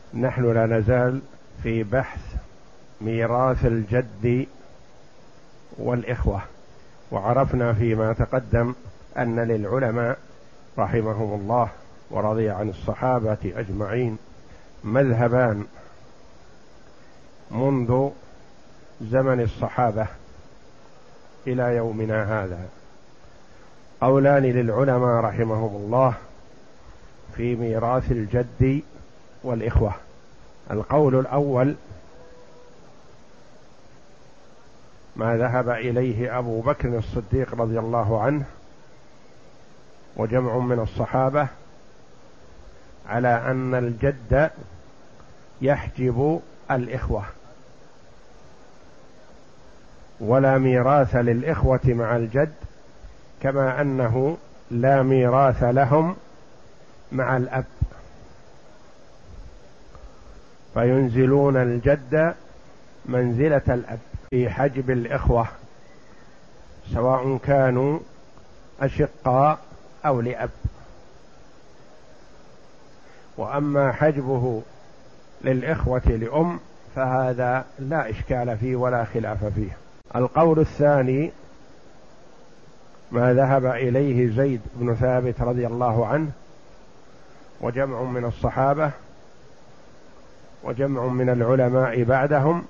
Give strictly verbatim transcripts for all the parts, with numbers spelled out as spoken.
نحن لا نزال في بحث ميراث الجد والإخوة، وعرفنا فيما تقدم أن للعلماء رحمهم الله ورضي عن الصحابة أجمعين مذهبان منذ زمن الصحابة إلى يومنا هذا. قولان للعلماء رحمهم الله في ميراث الجد والإخوة. القول الأول ما ذهب إليه أبو بكر الصديق رضي الله عنه وجمع من الصحابة على أن الجد يحجب الإخوة، ولا ميراث للإخوة مع الجد، كما أنه لا ميراث لهم مع الأب، فينزلون الجد منزلة الأب في حجب الإخوة سواء كانوا أشقاء أو لأب. وأما حجبه للإخوة لأم فهذا لا إشكال فيه ولا خلاف فيه. القول الثاني ما ذهب إليه زيد بن ثابت رضي الله عنه وجمع من الصحابة وجمع من العلماء بعدهم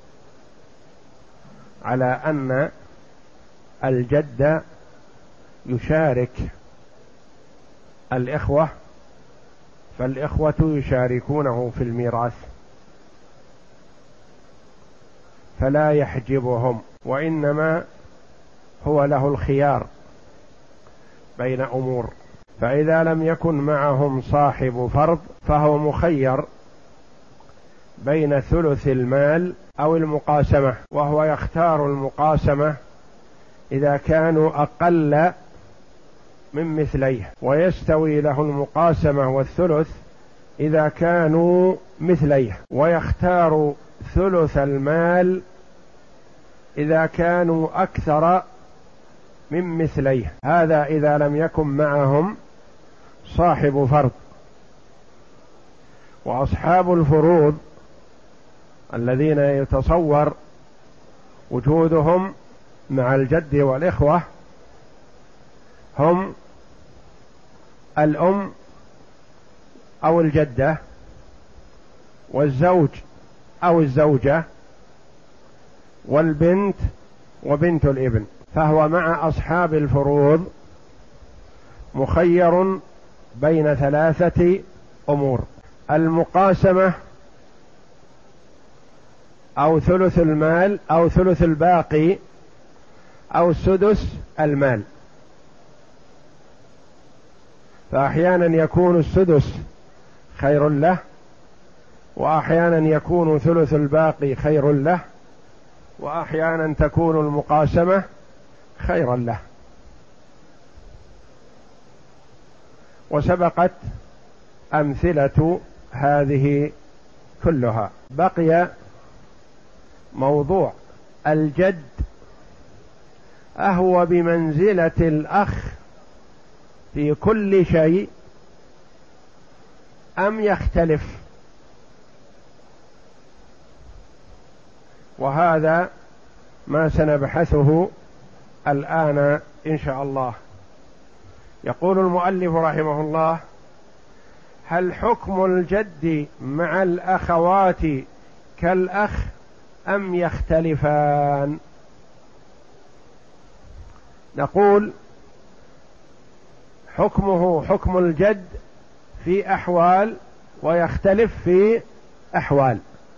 على أن الجد يشارك الإخوة، فالإخوة يشاركونه في الميراث فلا يحجبهم، وإنما هو له الخيار بين أمور. فإذا لم يكن معهم صاحب فرض فهو مخير بين ثلث المال أو المقاسمة، وهو يختار المقاسمة إذا كانوا أقل من مثليه، ويستوي له المقاسمة والثلث إذا كانوا مثليه، ويختار ثلث المال إذا كانوا أكثر من مثليه. هذا إذا لم يكن معهم صاحب فرض. وأصحاب الفروض الذين يتصور وجودهم مع الجد والإخوة هم الأم أو الجدة والزوج أو الزوجة والبنت وبنت الابن، فهو مع أصحاب الفروض مخير بين ثلاثة أمور: المقاسمة أو ثلث المال أو ثلث الباقي أو سدس المال. فأحيانا يكون السدس خير له، وأحيانا يكون ثلث الباقي خير له، وأحيانا تكون المقاسمة خيرا له. وسبقت أمثلة هذه كلها. بقي موضوع الجد أهو بمنزلة الأخ في كل شيء أم يختلف؟ وهذا ما سنبحثه الآن إن شاء الله. يقول المؤلف رحمه الله: هل حكم الجد مع الأخوات كالأخ أم يختلفان؟ نقول حكمه حكم الجد في أحوال ويختلف في أحوال.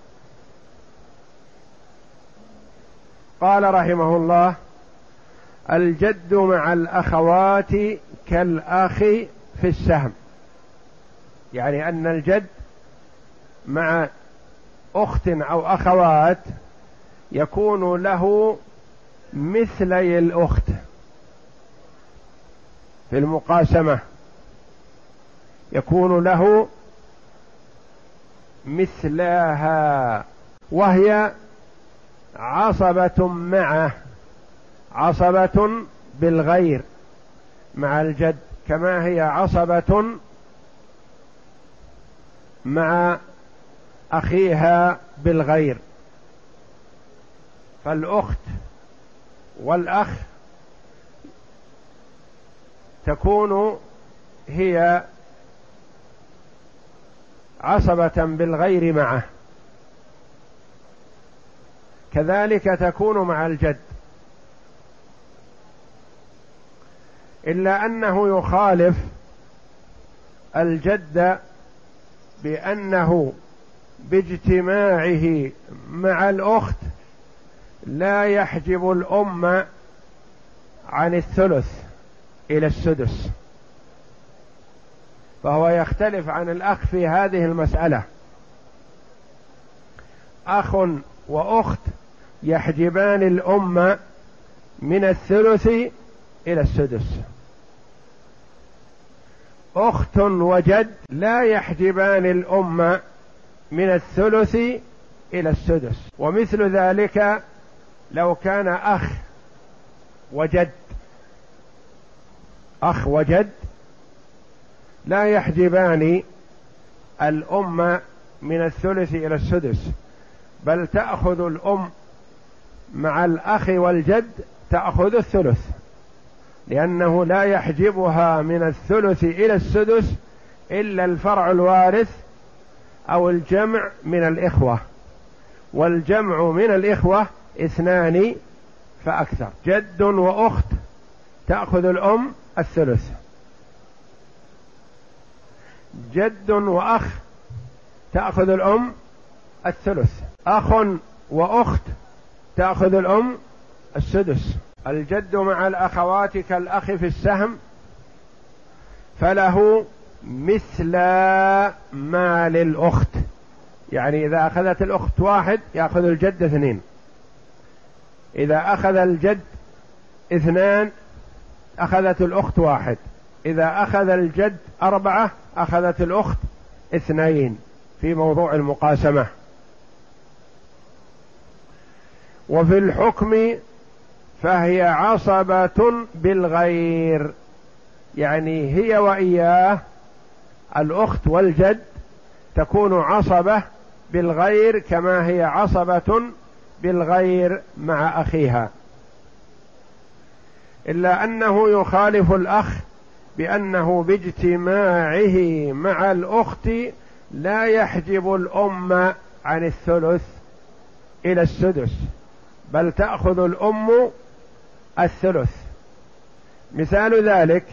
قال رحمه الله: الجد مع الأخوات كالأخ في السهم، يعني أن الجد مع أخت أو أخوات يكون له مثلي الأخت في المقاسمة، يكون له مثلها، وهي عصبة معه، عصبة بالغير مع الجد، كما هي عصبة مع أخيها بالغير، فالأخت والأخ تكون هي عصبة بالغير معه، كذلك تكون مع الجد، إلا أنه يخالف الجد بأنه باجتماعه مع الأخت لا يحجب الأم عن الثلث إلى السدس، فهو يختلف عن الأخ في هذه المسألة. أخ وأخت يحجبان الأم من الثلث إلى السدس، أخت وجد لا يحجبان الأم من الثلث إلى السدس. ومثل ذلك لو كان أخ وجد، أخ وجد لا يحجبان الأم من الثلث إلى السدس، بل تأخذ الأم مع الأخ والجد تأخذ الثلث، لأنه لا يحجبها من الثلث إلى السدس إلا الفرع الوارث أو الجمع من الإخوة، والجمع من الإخوة اثنان فأكثر. جد وأخت تأخذ الأم الثلث، جد وأخ تأخذ الأم الثلث، أخ وأخت تأخذ الأم السدس. الجد مع الأخوات كالأخ في السهم، فله مثل ما للأخت، يعني إذا أخذت الأخت واحد يأخذ الجد اثنين، إذا أخذ الجد اثنان أخذت الأخت واحد، إذا أخذ الجد أربعة أخذت الأخت اثنين في موضوع المقاسمة. وفي الحكم فهي عصبة بالغير، يعني هي وإياه الأخت والجد تكون عصبة بالغير كما هي عصبة بالغير مع أخيها، إلا أنه يخالف الأخ بأنه باجتماعه مع الأخت لا يحجب الأم عن الثلث إلى السدس، بل تأخذ الأم الثلث. مثال ذلك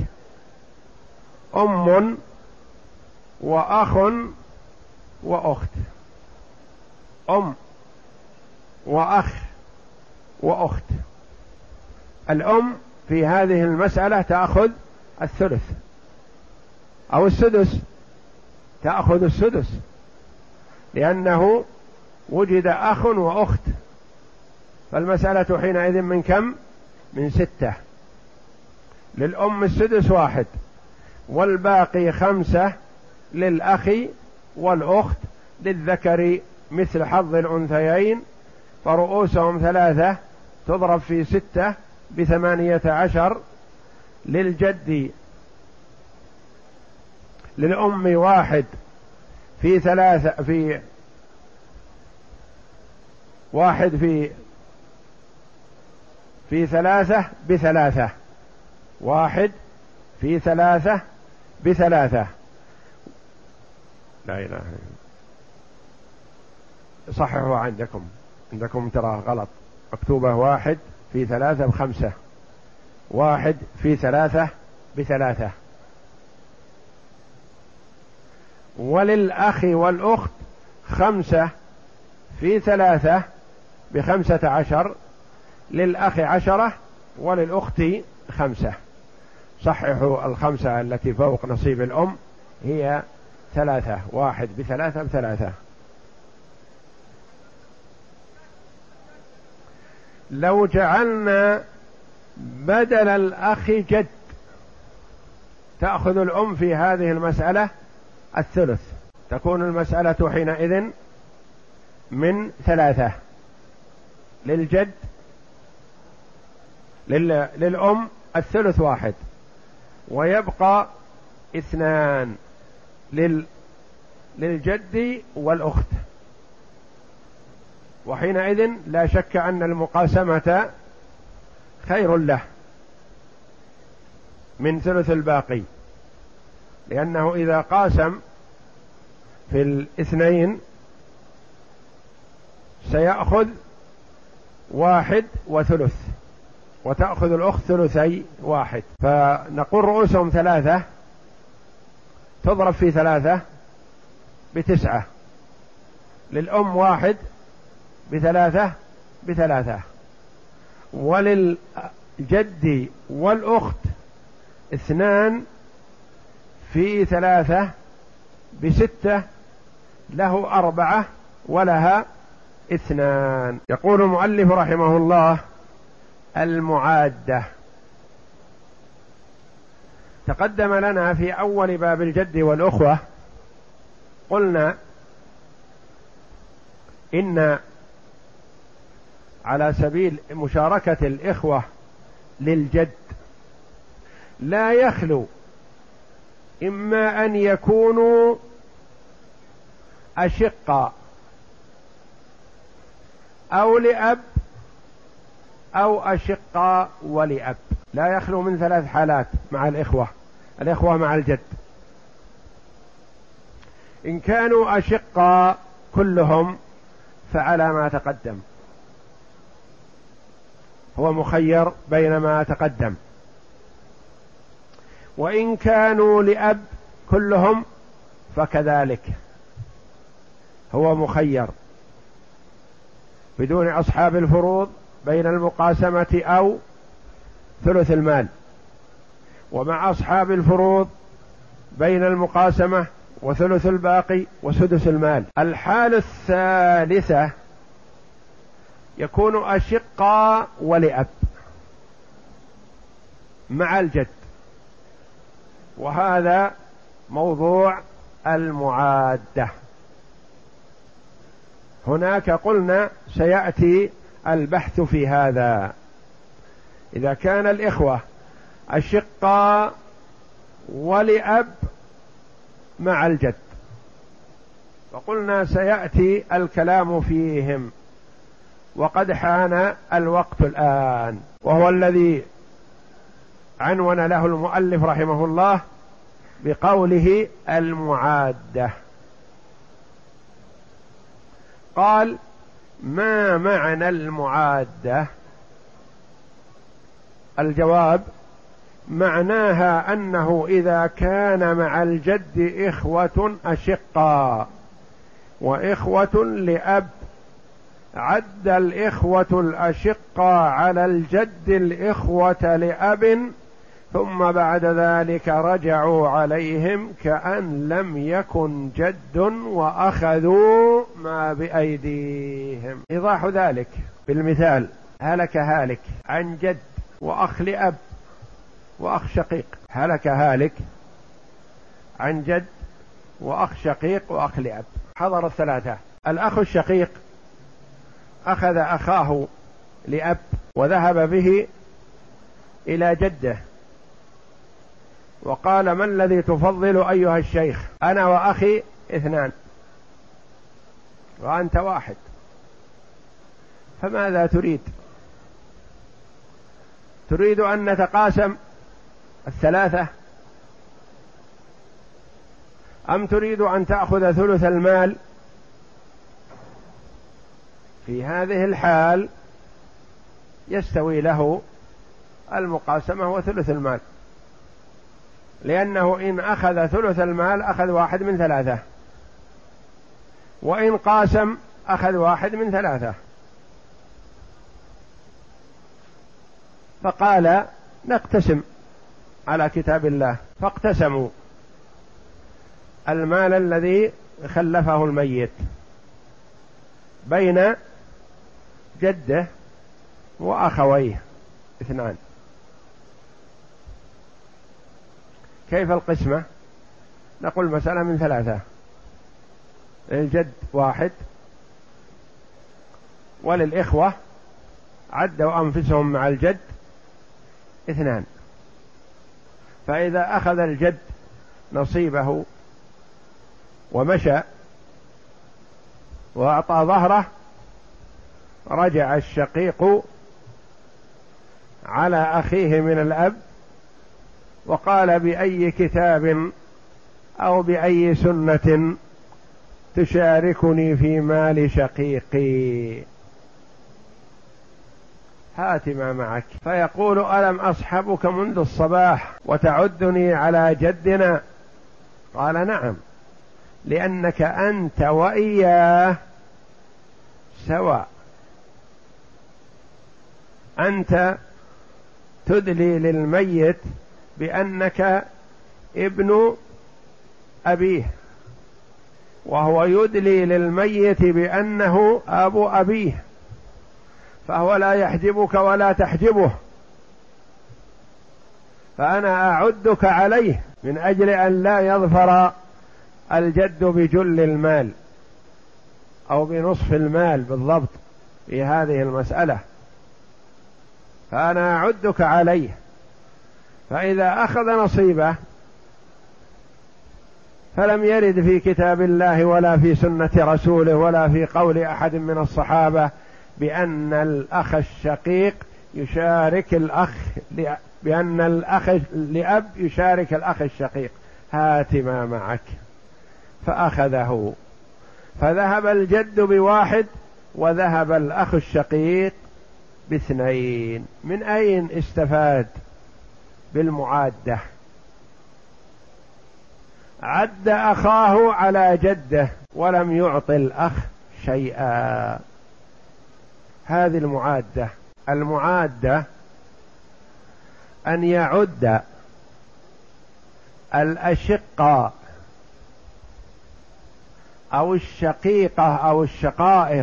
أم وأخ وأخت، أم وأخ وأخت، الأم في هذه المسألة تأخذ الثلث أو السدس، تأخذ السدس لأنه وجد أخ وأخت، فالمسألة حينئذ من كم؟ من ستة. للأم السدس واحد، والباقي خمسة للأخ والأخت، للذكر مثل حظ الأنثيين، فرؤوسهم ثلاثة تضرب في ستة بثمانية عشر. للجد للأم واحد في ثلاثة في واحد في في ثلاثة بثلاثة، واحد في ثلاثة بثلاثة، لا إله إلا الله، صححوا عندكم، عندكم ترى غلط، مكتوبة واحد في ثلاثة بخمسة، واحد في ثلاثة بثلاثة. وللأخ والأخت خمسة في ثلاثة بخمسة عشر، للأخ عشرة وللأخت خمسة. صححوا الخمسة التي فوق نصيب الأم هي ثلاثة، واحد بثلاثة بثلاثة. لو جعلنا بدل الأخ جد تأخذ الأم في هذه المسألة الثلث، تكون المسألة حينئذ من ثلاثة، للجد لل... للأم الثلث واحد، ويبقى اثنان لل... للجد والأخت، وحينئذ لا شك أن المقاسمة خير له من ثلث الباقي، لأنه إذا قاسم في الاثنين سيأخذ واحد وثلث، وتأخذ الأخت ثلثي واحد، فنقول رؤوسهم ثلاثة تضرب في ثلاثة بتسعة، للأم واحد بثلاثة بثلاثة، وللجد والأخت اثنان في ثلاثة بستة، له أربعة ولها اثنان. يقول المؤلف رحمه الله: المعادة. تقدم لنا في أول باب الجد والأخوة قلنا إن على سبيل مشاركة الإخوة للجد لا يخلو إما أن يكونوا أشقاء أو لأب أو أشقاء ولأب، لا يخلو من ثلاث حالات مع الإخوة الإخوة مع الجد. إن كانوا أشقاء كلهم فعلى ما تقدم، هو مخير بين ما تقدم. وإن كانوا لأب كلهم فكذلك هو مخير بدون أصحاب الفروض بين المقاسمة أو ثلث المال، ومع أصحاب الفروض بين المقاسمة وثلث الباقي وسدس المال. الحالة الثالثة يكون أشقاء ولأب مع الجد، وهذا موضوع المعادة. هناك قلنا سيأتي البحث في هذا. إذا كان الإخوة أشقاء ولأب مع الجد، وقلنا سيأتي الكلام فيهم، وقد حان الوقت الآن، وهو الذي عنون له المؤلف رحمه الله بقوله المعادة. قال: ما معنى المعادة؟ الجواب: معناها أنه إذا كان مع الجد إخوة أشقاء وإخوة لأب، عد الإخوة الأشقاء على الجد الإخوة لأب، ثم بعد ذلك رجعوا عليهم كأن لم يكن جد وأخذوا ما بأيديهم. إيضاح ذلك بالمثال: هلك هالك عن جد وأخ لأب وأخ شقيق، هلك هالك عن جد وأخ شقيق وأخ لأب. حضر الثلاثة. الأخ الشقيق أخذ أخاه لأب وذهب به إلى جده وقال: ما الذي تفضل أيها الشيخ؟ أنا وأخي اثنان وأنت واحد، فماذا تريد؟ تريد أن نتقاسم الثلاثة أم تريد أن تأخذ ثلث المال؟ في هذه الحال يستوي له المقاسمة وثلث المال، لأنه إن أخذ ثلث المال أخذ واحد من ثلاثة، وإن قاسم أخذ واحد من ثلاثة. فقال: نقتسم على كتاب الله، فاقتسموا المال الذي خلفه الميت بين جده وأخويه اثنان. كيف القسمة؟ نقول مسألة من ثلاثة: للجد واحد وللإخوة عدوا أنفسهم مع الجد اثنان، فإذا أخذ الجد نصيبه ومشى وأعطى ظهره رجع الشقيق على أخيه من الأب وقال: بأي كتاب أو بأي سنة تشاركني في مال شقيقي؟ هات ما معك. فيقول: ألم أصحبك منذ الصباح وتعدني على جدنا؟ قال: نعم، لأنك أنت وإياه سواء، أنت تدلي للميت بأنك ابن أبيه، وهو يدلي للميت بأنه أبو أبيه، فهو لا يحجبك ولا تحجبه، فأنا أعدك عليه من أجل أن لا يظفر الجد بجل المال أو بنصف المال بالضبط في هذه المسألة، فأنا أعدك عليه. فإذا أخذ نصيبه فلم يرد في كتاب الله ولا في سنة رسوله ولا في قول أحد من الصحابة بأن الأخ الشقيق يشارك الأخ بأن الأخ لأب يشارك الأخ الشقيق. هات ما معك. فأخذه، فذهب الجد بواحد وذهب الأخ الشقيق باثنين. من أين استفاد؟ بالمعادة. عد أخاه على جده ولم يعطي الأخ شيئا. هذه المعادة. المعادة أن يعد الأشقاء أو الشقيقة أو الشقائق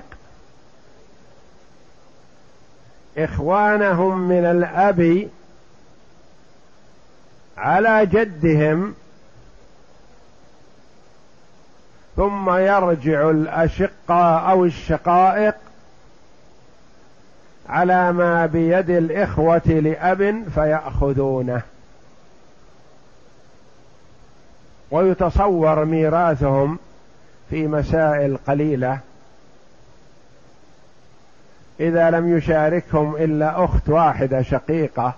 إخوانهم من الأب على جدهم، ثم يرجع الأشقاء أو الشقائق على ما بيد الإخوة لأب فيأخذونه، ويتصور ميراثهم في مسائل قليلة إذا لم يشاركهم إلا أخت واحدة شقيقة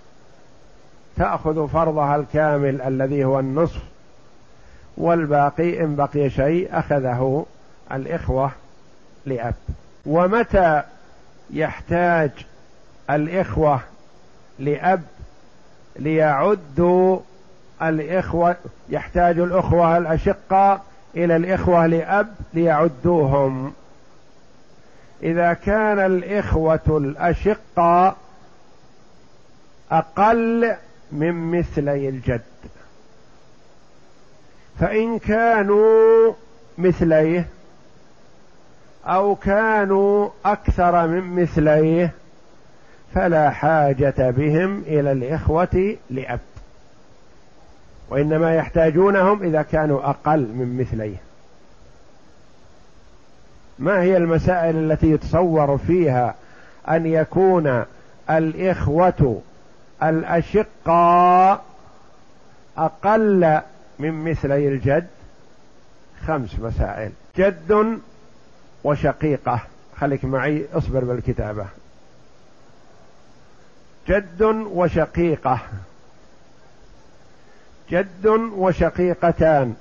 تأخذ فرضها الكامل الذي هو النصف، والباقي إن بقي شيء أخذه الإخوة لأب. ومتى يحتاج الإخوة لأب ليعدوا الإخوة، يحتاج الأخوة الأشقاء إلى الإخوة لأب ليعدوهم؟ إذا كان الإخوة الأشقاء أقل من مثلي الجد، فإن كانوا مثليه أو كانوا أكثر من مثليه فلا حاجة بهم إلى الإخوة لأب، وإنما يحتاجونهم إذا كانوا أقل من مثليه. ما هي المسائل التي يتصور فيها أن يكون الإخوة الأشقاء أقل من مثلي الجد؟ خمس مسائل. جد وشقيقة، خليك معي اصبر بالكتابة. جد وشقيقة، جد وشقيقتان،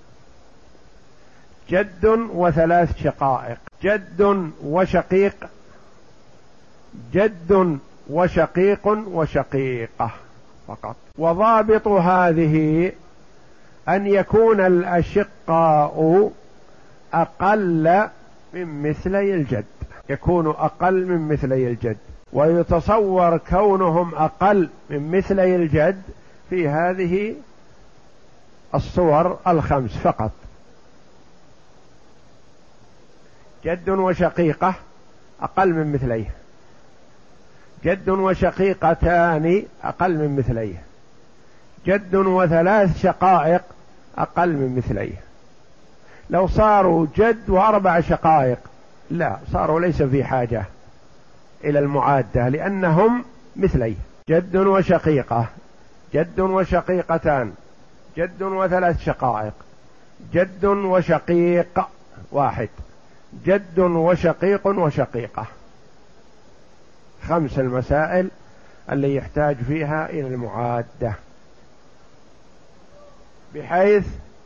جد وثلاث شقائق، جد وشقيق، جد وشقيق وشقيقة فقط. وضابط هذه أن يكون الأشقاء أقل من مثلي الجد، يكون أقل من مثلي الجد، ويتصور كونهم أقل من مثلي الجد في هذه الصور الخمس فقط. جد وشقيقة أقل من مثليه، جد وشقيقتان أقل من مثليه، جد وثلاث شقائق أقل من مثليه. لو صاروا جد وأربع شقائق لا، صاروا ليس في حاجة إلى المعادة لأنهم مثليه. جد وشقيقة، جد وشقيقتان، جد وثلاث شقائق، جد وشقيق واحد، جد وشقيق وشقيقة. الخمس المسائل اللي يحتاج فيها إلى المعادة، بحيث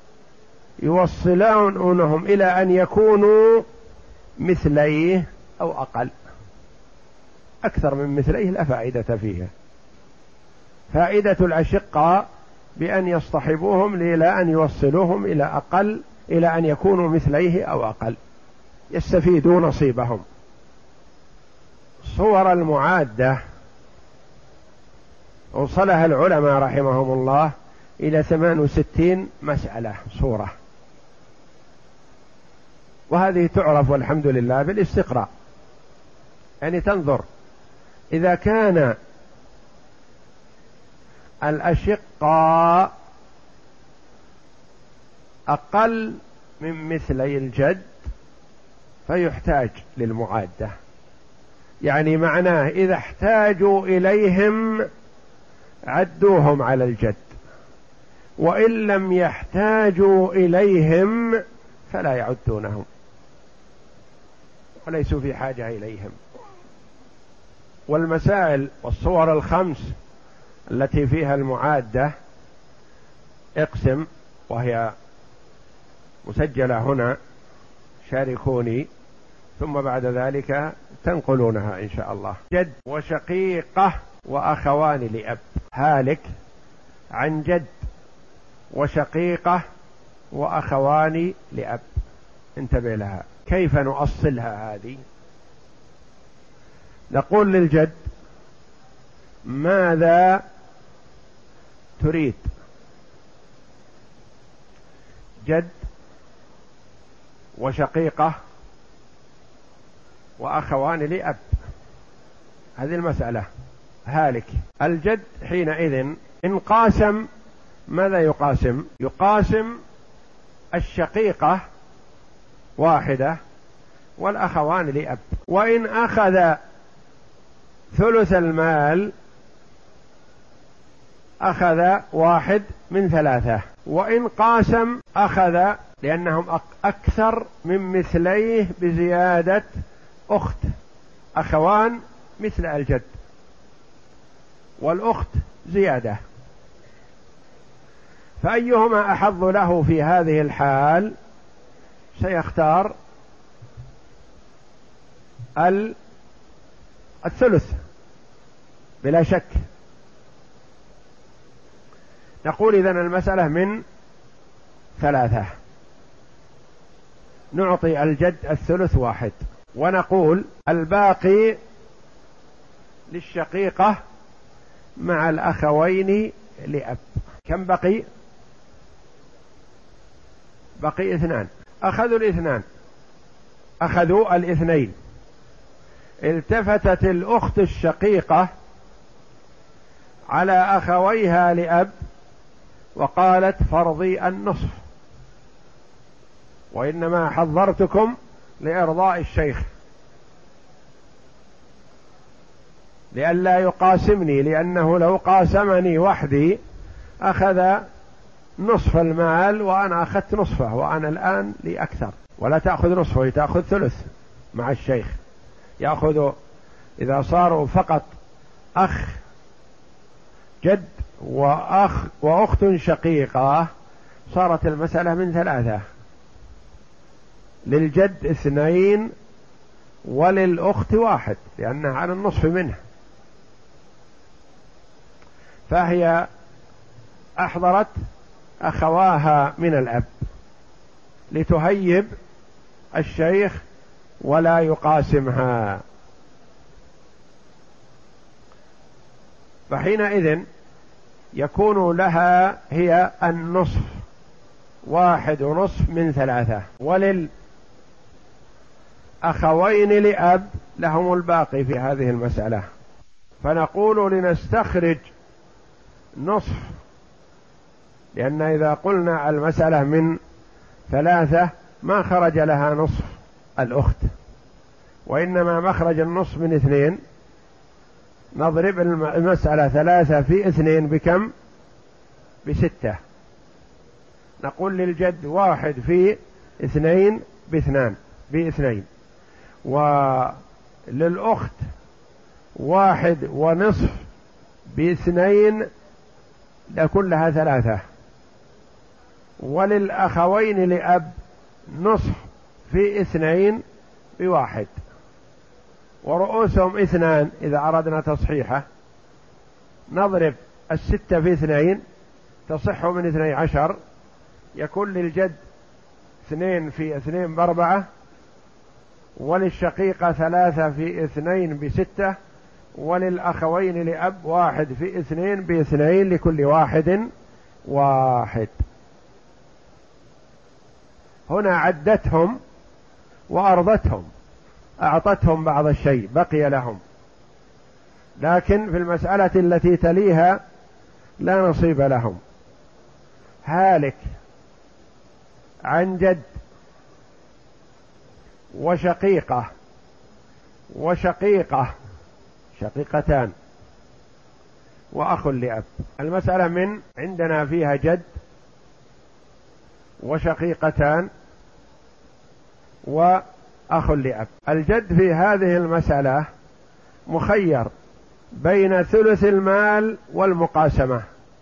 يوصلونهم إلى أن يكونوا مثليه أو أقل. أكثر من مثليه لا فائدة فيها. فائدة الأشقاء بأن يصطحبوهم إلى أن يوصلوهم إلى أقل، إلى أن يكونوا مثليه أو أقل، يستفيدوا نصيبهم. صور المعادة وصلها العلماء رحمهم الله إلى ثمان وستين مسألة صورة، وهذه تعرف والحمد لله بالاستقراء. يعني تنظر إذا كان الأشقاء أقل من مثلي الجد فيحتاج للمعادة، يعني معناه إذا احتاجوا إليهم عدوهم على الجد، وإن لم يحتاجوا إليهم فلا يعدونهم وليسوا في حاجة إليهم. والمسائل والصور الخمس التي فيها المعادة اقسم، وهي مسجلة هنا، شاركوني، ثم بعد ذلك تنقلونها إن شاء الله. جد وشقيقة وأخوان لأب، هالك عن جد وشقيقة وأخوان لأب. انتبه لها، كيف نؤصلها هذه؟ نقول للجد ماذا تريد؟ جد وشقيقة وأخوان لأب، هذه المسألة هالك. الجد حينئذ إن قاسم ماذا يقاسم؟ يقاسم الشقيقة واحدة والأخوان لأب. وإن أخذ ثلث المال أخذ واحد من ثلاثة، وإن قاسم أخذ، لأنهم أكثر من مثليه بزيادة أخت. أخوان مثل الجد والأخت زيادة، فأيهما أحظ له في هذه الحال سيختار الثلث بلا شك. نقول إذن المسألة من ثلاثة، نعطي الجد الثلث واحد، ونقول الباقي للشقيقة مع الأخوين لأب. كم بقي؟ بقي اثنان. أخذوا الاثنان، أخذوا الاثنين. التفتت الأخت الشقيقة على أخويها لأب وقالت فرضي النصف، وإنما حضرتكم لإرضاء الشيخ لئلا يقاسمني، لأنه لو قاسمني وحدي أخذ نصف المال وأنا أخذت نصفه، وأنا الآن لي أكثر. ولا تأخذ نصفه، تأخذ ثلث مع الشيخ. يأخذ إذا صاروا فقط أخ جد وأخ وأخت شقيقة صارت المسألة من ثلاثة، للجد اثنين وللأخت واحد، لأنها على النصف منه. فهي أحضرت أخواها من الأب لتهيب الشيخ ولا يقاسمها، فحينئذ يكون لها هي النصف، واحد ونصف من ثلاثة، وللأخوين لأب لهم الباقي في هذه المسألة. فنقول لنستخرج نصف، لأن إذا قلنا المسألة من ثلاثة ما خرج لها نصف الأخت، وإنما مخرج النصف من اثنين. نضرب المسألة ثلاثة في اثنين بكم؟ بستة. نقول للجد واحد في اثنين باثنان باثنين، وللأخت واحد ونصف باثنين لكلها ثلاثة، وللأخوين لأب نصف في اثنين بواحد، ورؤوسهم اثنان. إذا أردنا تصحيحه نضرب الستة في اثنين تصح من اثني عشر، يكون للجد اثنين في اثنين بأربعة، وللشقيقة ثلاثة في اثنين بستة، وللأخوين لأب واحد في اثنين باثنين لكل واحد واحد. هنا عدتهم وأرضتهم، أعطتهم بعض الشيء بقي لهم، لكن في المسألة التي تليها لا نصيب لهم. هالك عن جد وشقيقة وشقيقة شقيقتان وأخ لأب. المسألة من عندنا فيها جد وشقيقتان وأخ لأب. الجد في هذه المسألة مخير بين ثلث المال والمقاسمة.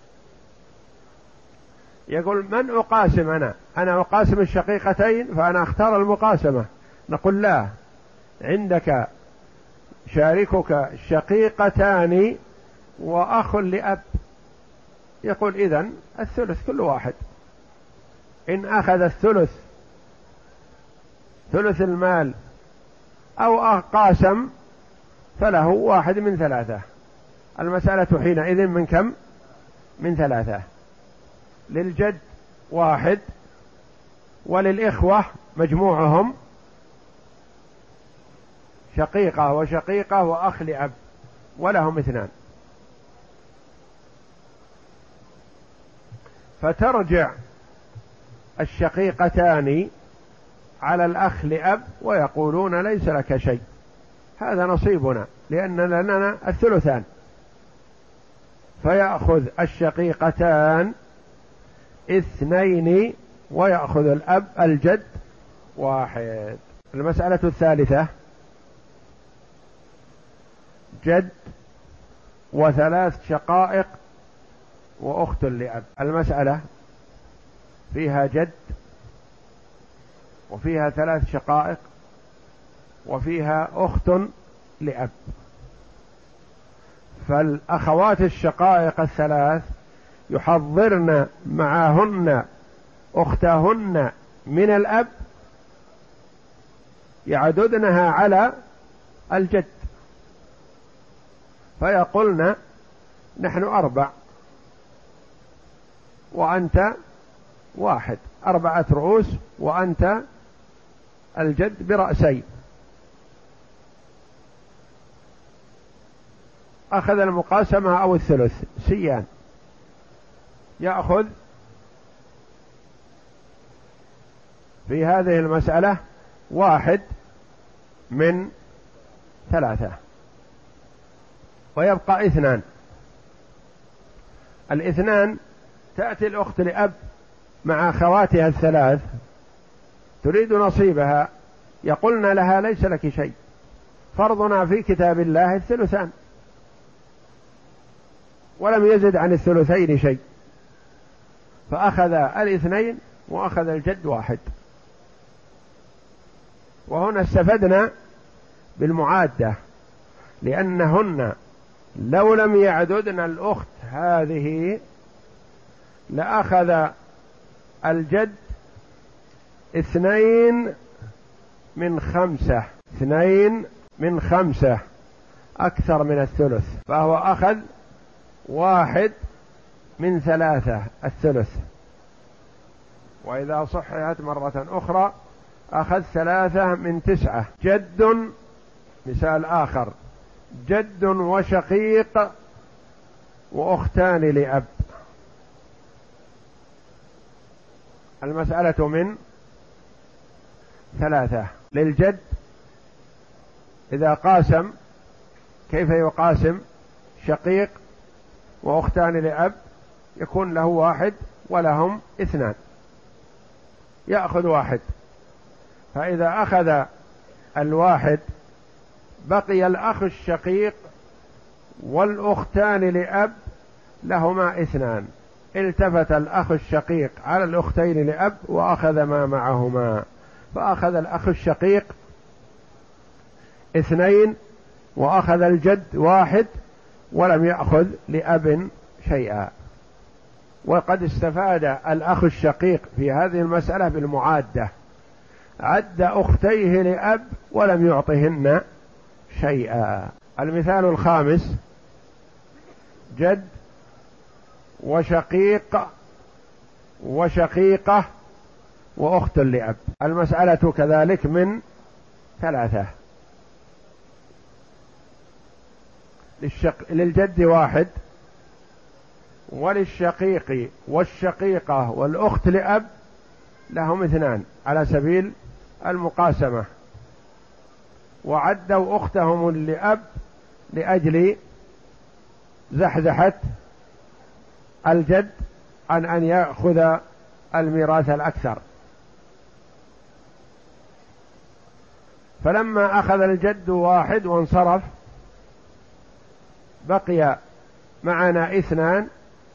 يقول من أقاسم أنا؟ أنا أقاسم الشقيقتين فأنا أختار المقاسمة. نقول لا، عندك شاركك شقيقتان وأخ لأب. يقول إذن الثلث كل واحد. إن أخذ الثلث ثلث المال أو قاسم فله واحد من ثلاثة. المسألة حينئذ من كم؟ من ثلاثة. للجد واحد، وللإخوة مجموعهم شقيقة وشقيقة وأخ لأب ولهم اثنان. فترجع الشقيقتان على الأخ لأب ويقولون ليس لك شيء، هذا نصيبنا لأن لنا الثلثان. فيأخذ الشقيقتان اثنين ويأخذ الأب الجد واحد. المسألة الثالثة جد وثلاث شقائق وأخت لأب. المسألة فيها جد وفيها ثلاث شقائق وفيها أخت لأب. فالأخوات الشقائق الثلاث يحضرن معهن أختهن من الأب يعددنها على الجد، فيقولن نحن أربع وأنت واحد، أربعة رؤوس وأنت الجد برأسين. أخذ المقاسمة أو الثلث سيان، يأخذ في هذه المسألة واحد من ثلاثة ويبقى اثنان. الاثنان تأتي الأخت لأب مع أخواتها الثلاث تريد نصيبها، يقولن لها ليس لك شيء، فرضنا في كتاب الله الثلثان ولم يزد عن الثلثين شيء، فأخذ الاثنين وأخذ الجد واحد. وهنا استفدنا بالمعادة، لأنهن لو لم يعددن الأخت هذه لأخذ الجد اثنين من خمسة، اثنين من خمسة أكثر من الثلث، فهو أخذ واحد من ثلاثة الثلث. وإذا صححت مرة أخرى أخذ ثلاثة من تسعة. جد، مثال آخر، جد وشقيق وأختان لأب. المسألة من ثلاثة. للجد إذا قاسم كيف يقاسم؟ شقيق وأختان لأب يكون له واحد ولهم اثنان، يأخذ واحد. فإذا أخذ الواحد بقي الأخ الشقيق والأختان لأب لهما اثنان، التفت الأخ الشقيق على الأختين لأب وأخذ ما معهما، فأخذ الأخ الشقيق اثنين وأخذ الجد واحد ولم يأخذ لأب شيئا. وقد استفاد الأخ الشقيق في هذه المسألة بالمعادة، عد أختيه لأب ولم يعطهن شيئا. المثال الخامس: جد وشقيق وشقيقة وأخت لأب. المسألة كذلك من ثلاثة: للشق... للجد واحد، وللشقيق والشقيقة والأخت لأب لهم اثنان على سبيل المقاسمة، وعدوا أختهم لأب لأجل زحزحة الجد عن أن يأخذ الميراث الأكثر. فلما أخذ الجد واحد وانصرف بقي معنا اثنان،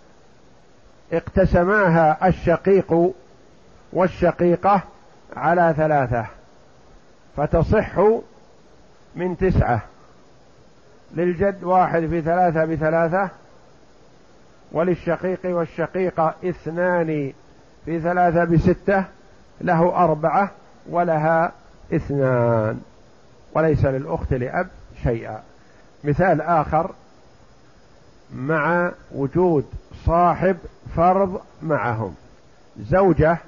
اقتسماها الشقيق والشقيقة على ثلاثة، فتصح من تسعة. للجد واحد في ثلاثة بثلاثة، وللشقيق والشقيقة اثنان في ثلاثة بستة، له أربعة ولها اثنان، وليس للأخت لأب شيئا. مثال آخر: مع وجود صاحب فرض معهم، زوجة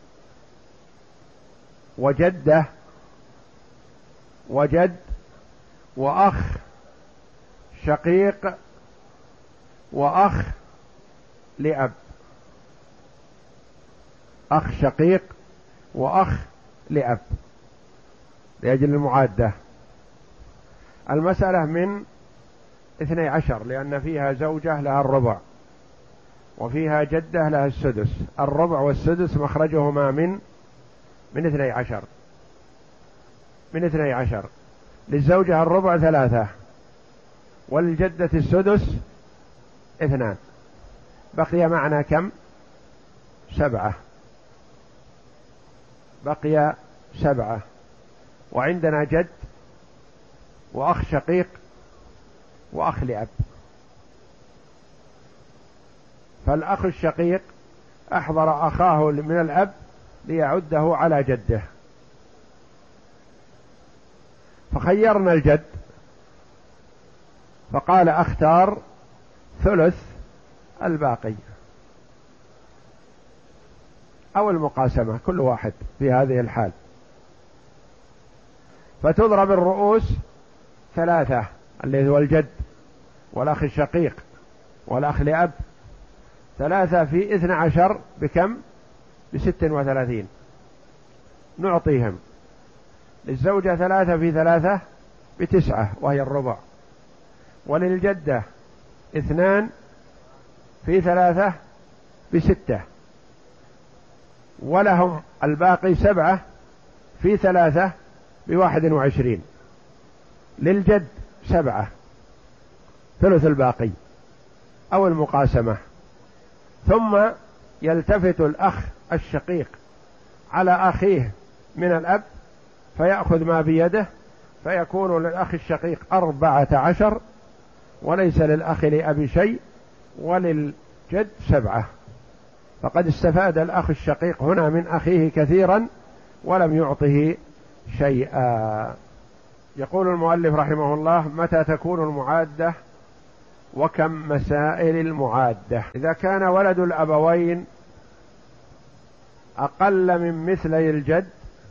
وجدة وجد وأخ شقيق وأخ لأب، أخ شقيق وأخ لأب لأجل المعادة. المسألة من اثني عشر، لأن فيها زوجة لها الربع وفيها جدة لها السدس. الربع والسدس مخرجهما من من اثني عشر من اثني عشر. للزوجة الربع ثلاثة، وللجدة السدس اثنان، بقي معنا كم؟ سبعة. بقي سبعة، وعندنا جد وأخ شقيق وأخ لأب. فالأخ الشقيق أحضر أخاه من الأب ليعده على جده، فخيرنا الجد فقال: أختار ثلث الباقي أو المقاسمة، كل واحد في هذه الحال. فتضرب الرؤوس ثلاثة، اللي هو الجد والأخ الشقيق والأخ لأب، ثلاثة في اثنى عشر بكم؟ بست وثلاثين. نعطيهم للزوجة ثلاثة في ثلاثة بتسعة وهي الربع، وللجدة اثنان في ثلاثة بستة، ولهم الباقي سبعة في ثلاثة بواحد وعشرين. للجد سبعة ثلث الباقي أو المقاسمة. ثم يلتفت الأخ الشقيق على أخيه من الأب فيأخذ ما بيده، فيكون للأخ الشقيق أربعة عشر، وليس للأخ لأبي شيء، وللجد سبعة. فقد استفاد الأخ الشقيق هنا من أخيه كثيرا ولم يعطه شيئا. يقول المؤلف رحمه الله: متى تكون المعادة وكم مسائل المعادة؟ إذا كان ولد الأبوين أقل من مثلي الجد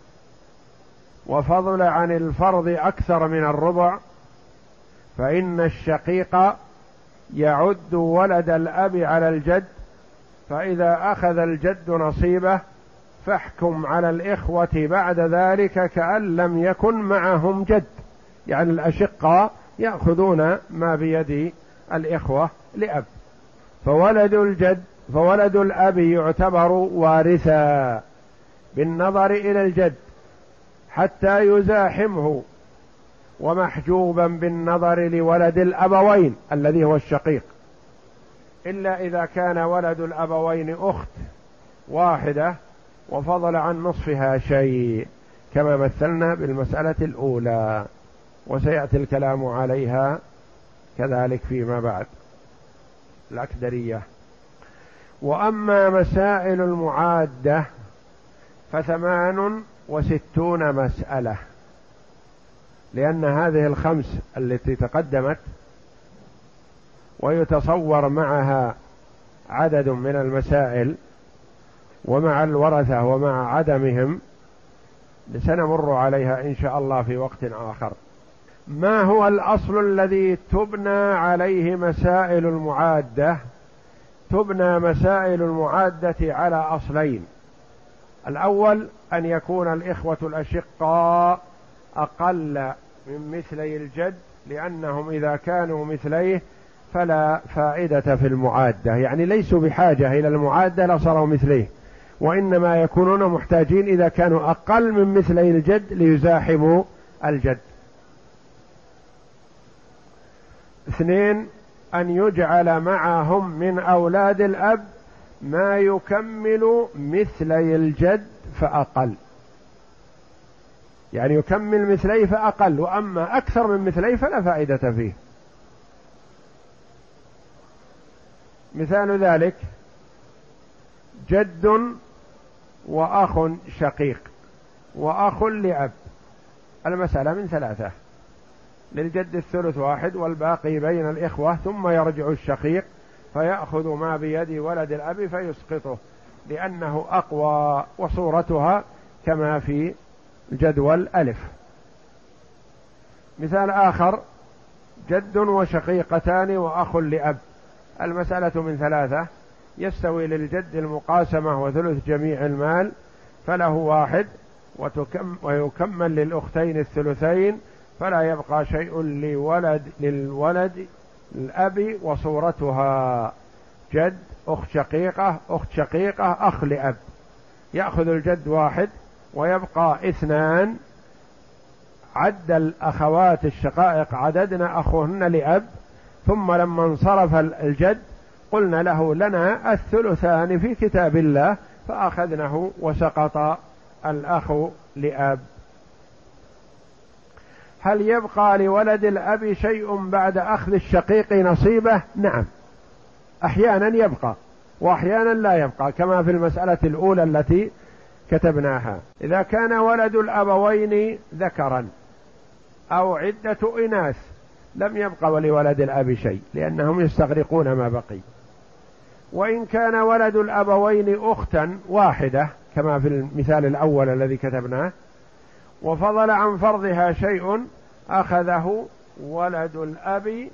وفضل عن الفرض أكثر من الربع، فإن الشقيق يعد ولد الأب على الجد، فإذا أخذ الجد نصيبه فاحكم على الإخوة بعد ذلك كأن لم يكن معهم جد، يعني الأشقاء يأخذون ما بيد الإخوة لأب. فولد الجد فولد الأب يعتبر وارثا بالنظر إلى الجد حتى يزاحمه ومحجوبا بالنظر لولد الأبوين الذي هو الشقيق، إلا إذا كان ولد الأبوين أخت واحدة وفضل عن نصفها شيء، كما مثلنا بالمسألة الأولى، وسيأتي الكلام عليها كذلك فيما بعد الأكدرية. وأما مسائل المعادة فثمان وستون مسألة، لأن هذه الخمس التي تقدمت ويتصور معها عدد من المسائل ومع الورثة ومع عدمهم سنمر عليها إن شاء الله في وقت آخر. ما هو الأصل الذي تبنى عليه مسائل المعادة؟ تبنى مسائل المعادة على أصلين: الأول أن يكون الإخوة الأشقاء أقل من مثلي الجد، لأنهم إذا كانوا مثليه فلا فائدة في المعادة، يعني ليسوا بحاجة إلى المعادة لصاروا مثليه، وإنما يكونون محتاجين إذا كانوا أقل من مثلي الجد ليزاحموا الجد. اثنين، أن يجعل معهم من أولاد الأب ما يكمل مثلي الجد فأقل، يعني يكمل مثليه فأقل، وأما أكثر من مثليه فلا فائدة فيه. مثال ذلك جد وأخ شقيق وأخ لأب، المسألة من ثلاثة: للجد الثلث واحد والباقي بين الإخوة، ثم يرجع الشقيق فيأخذ ما بيد ولد الأب فيسقطه لأنه أقوى، وصورتها كما في جدول ألف. مثال آخر جد وشقيقتان وأخ لأب، المسألة من ثلاثة: يستوي للجد المقاسمة وثلث جميع المال فله واحد، وتكم ويكمل للأختين الثلثين فلا يبقى شيء لولد للولد الأب، وصورتها جد أخت شقيقة أخت شقيقة أخ لأب، يأخذ الجد واحد ويبقى اثنان، عد الأخوات الشقائق عددنا أخوهن لأب، ثم لما انصرف الجد قلنا له لنا الثلثان في كتاب الله فأخذنه وسقط الأخ لأب. هل يبقى لولد الأب شيء بعد أخذ الشقيق نصيبه؟ نعم، أحيانا يبقى وأحيانا لا يبقى، كما في المسألة الأولى التي كتبناها. إذا كان ولد الأبوين ذكرا أو عدة إناث لم يبقى ولولد الأب شيء، لأنهم يستغرقون ما بقي. وإن كان ولد الأبوين أختا واحدة كما في المثال الأول الذي كتبناه وفضل عن فرضها شيء أخذه ولد الأب،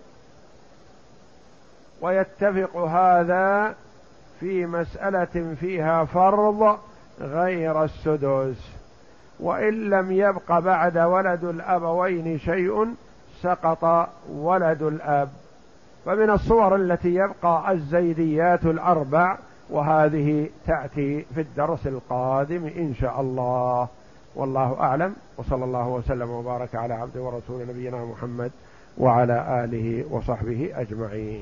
ويتفق هذا في مسألة فيها فرض غير السدس. وإن لم يبق بعد ولد الأبوين شيء سقط ولد الأب. فمن الصور التي يبقى الزيديات الأربع، وهذه تأتي في الدرس القادم إن شاء الله، والله أعلم، وصلى الله وسلم وبارك على عبده ورسول نبينا محمد وعلى آله وصحبه أجمعين.